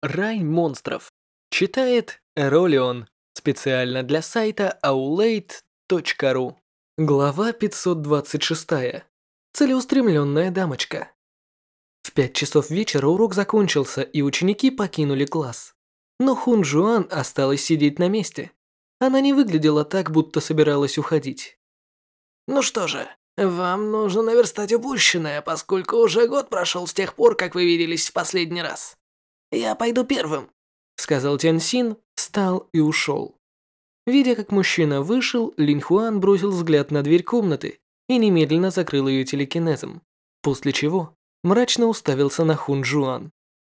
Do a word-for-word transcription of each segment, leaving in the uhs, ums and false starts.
Рай монстров. Читает Эролион. Специально для сайта аулейт точка ру. Глава пятьсот двадцать шесть. Целеустремленная дамочка. В пять часов вечера урок закончился, и ученики покинули класс. Но Хун Жуан осталась сидеть на месте. Она не выглядела так, будто собиралась уходить. Ну что же, вам нужно наверстать упущенное, поскольку уже год прошел с тех пор, как вы виделись в последний раз. Я пойду первым, сказал Тянь Син, встал и ушел. Видя, как мужчина вышел, Линь Хуан бросил взгляд на дверь комнаты и немедленно закрыл ее телекинезом, после чего мрачно уставился на Хун Жуан.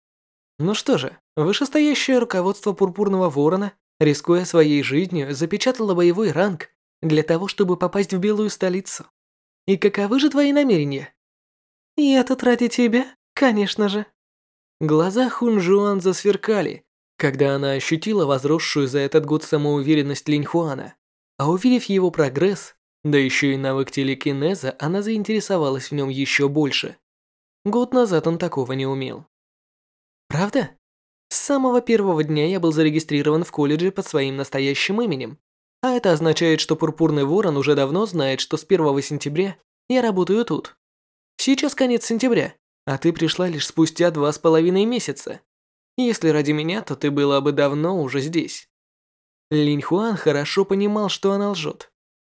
Ну что же, вышестоящее руководство Пурпурного Ворона, рискуя своей жизнью, запечатало боевой ранг для того, чтобы попасть в Белую столицу. И каковы же твои намерения? Я тут ради тебя, конечно же. Глаза Хун Жуан засверкали, когда она ощутила возросшую за этот год самоуверенность Линь Хуана, а увидев его прогресс, да еще и навык телекинеза, она заинтересовалась в нем еще больше. Год назад он такого не умел. Правда? С самого первого дня я был зарегистрирован в колледже под своим настоящим именем, а это означает, что Пурпурный Ворон уже давно знает, что с первого сентября я работаю тут. Сейчас конец сентября, а ты пришла лишь спустя два с половиной месяца. Если ради меня, то ты была бы давно уже здесь. Линь Хуан хорошо понимал, что она лжет.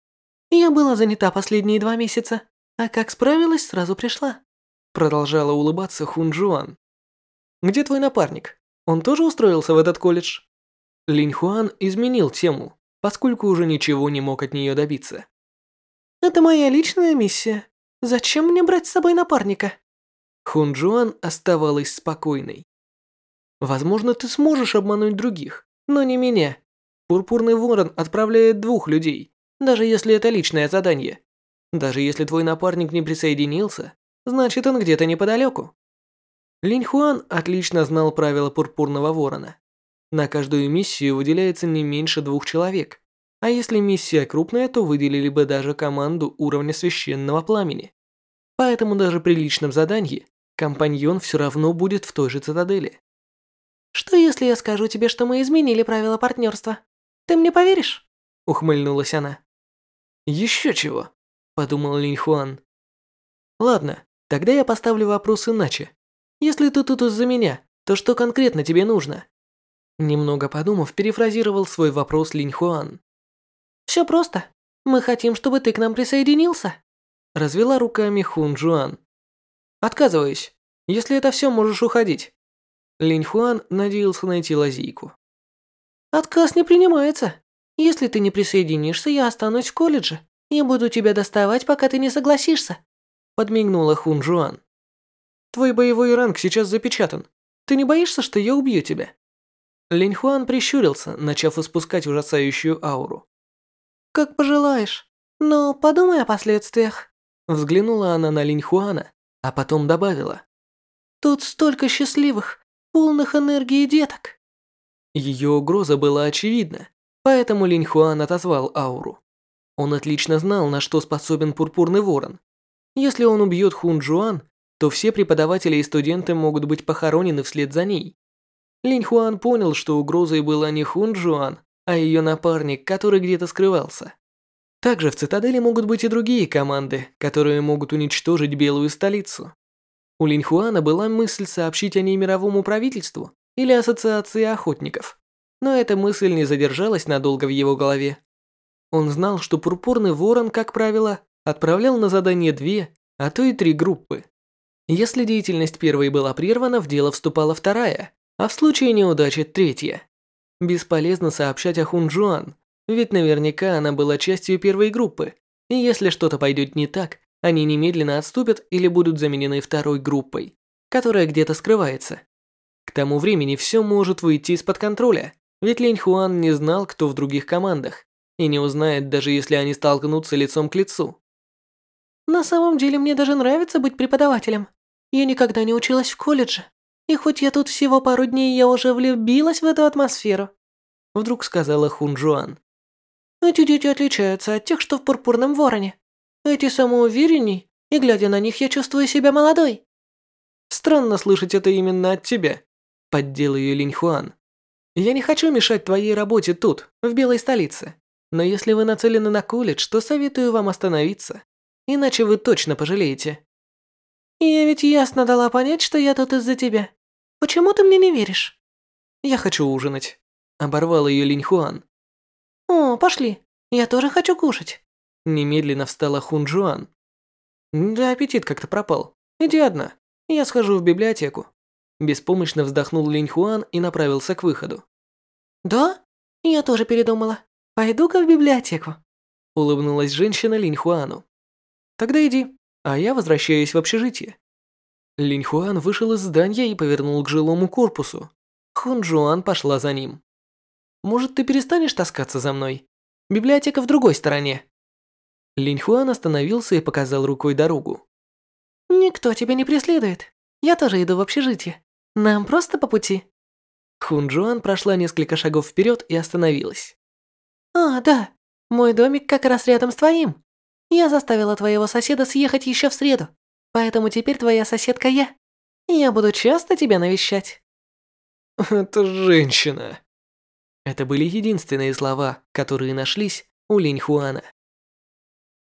Я была занята последние два месяца, а как справилась, сразу пришла. Продолжала улыбаться Хун Жуан. Где твой напарник? Он тоже устроился в этот колледж? Линь Хуан изменил тему, поскольку уже ничего не мог от нее добиться. Это моя личная миссия. Зачем мне брать с собой напарника? Хун Жуан оставалась спокойной. Возможно, ты сможешь обмануть других, но не меня. Пурпурный Ворон отправляет двух людей, даже если это личное задание. Даже если твой напарник не присоединился, значит, он где-то неподалеку. Линь Хуан отлично знал правила Пурпурного Ворона. На каждую миссию выделяется не меньше двух человек, а если миссия крупная, то выделили бы даже команду уровня священного пламени. Поэтому даже при личном задании компаньон все равно будет в той же цитадели. Что если я скажу тебе, что мы изменили правила партнерства? Ты мне поверишь? Ухмыльнулась она. Еще чего, подумал Линь Хуан. Ладно, тогда я поставлю вопрос иначе. Если ты тут из-за меня, то что конкретно тебе нужно? Немного подумав, перефразировал свой вопрос Линь Хуан. Все просто. Мы хотим, чтобы ты к нам присоединился. Развела руками Хун Жуан. Отказываюсь. Если это все, можешь уходить. Линь Хуан надеялся найти лазейку. Отказ не принимается. Если ты не присоединишься, я останусь в колледже и буду тебя доставать, пока ты не согласишься. Подмигнула Хун Жуан. Твой боевой ранг сейчас запечатан. Ты не боишься, что я убью тебя? Линь Хуан прищурился, начав испускать ужасающую ауру. Как пожелаешь, но подумай о последствиях. Взглянула она на Линь Хуана, а потом добавила. Тут столько счастливых, полных энергии деток. Ее угроза была очевидна, поэтому Линь Хуан отозвал ауру. Он отлично знал, на что способен Пурпурный Ворон. Если он убьет Хун Жуан, то все преподаватели и студенты могут быть похоронены вслед за ней. Линь Хуан понял, что угрозой была не Хун Жуан, а ее напарник, который где-то скрывался. Также в цитадели могут быть и другие команды, которые могут уничтожить Белую столицу. У Линь Хуана была мысль сообщить о ней мировому правительству или ассоциации охотников, но эта мысль не задержалась надолго в его голове. Он знал, что Пурпурный Ворон, как правило, отправлял на задание две, а то и три группы. Если деятельность первой была прервана, в дело вступала вторая, а в случае неудачи третья. Бесполезно сообщать о Хун Жуан, ведь наверняка она была частью первой группы, и если что-то пойдет не так, они немедленно отступят или будут заменены второй группой, которая где-то скрывается. К тому времени все может выйти из-под контроля, ведь Линь Хуан не знал, кто в других командах, и не узнает, даже если они столкнутся лицом к лицу. На самом деле мне даже нравится быть преподавателем. Я никогда не училась в колледже, и хоть я тут всего пару дней, я уже влюбилась в эту атмосферу. Вдруг сказала Хун Жуан. Эти дети отличаются от тех, что в Пурпурном Вороне. Эти самоуверенней, и глядя на них, я чувствую себя молодой. Странно слышать это именно от тебя. Поддел ее Линьхуан. «Я не хочу мешать твоей работе тут, в Белой столице. Но если вы нацелены на колледж, то советую вам остановиться. Иначе вы точно пожалеете». «Я ведь ясно дала понять, что я тут из-за тебя. Почему ты мне не веришь?» «Я хочу ужинать», – оборвал ее Линьхуан. «О, пошли. Я тоже хочу кушать». Немедленно встала Хунджуан. «Да аппетит как-то пропал. Иди одна. Я схожу в библиотеку». Беспомощно вздохнул Линьхуан и направился к выходу. «Да? Я тоже передумала. Пойду-ка в библиотеку», – улыбнулась женщина Линьхуану. «Тогда иди, а я возвращаюсь в общежитие». Линьхуан вышел из здания и повернул к жилому корпусу. Хунджуан пошла за ним. «Может, ты перестанешь таскаться за мной? Библиотека в другой стороне». Линьхуан остановился и показал рукой дорогу. «Никто тебя не преследует. Я тоже иду в общежитие. Нам просто по пути». Хунджуан прошла несколько шагов вперед и остановилась. «А, да, мой домик как раз рядом с твоим. Я заставила твоего соседа съехать еще в среду, поэтому теперь твоя соседка я. Я буду часто тебя навещать». «Это женщина». Это были единственные слова, которые нашлись у Линьхуана.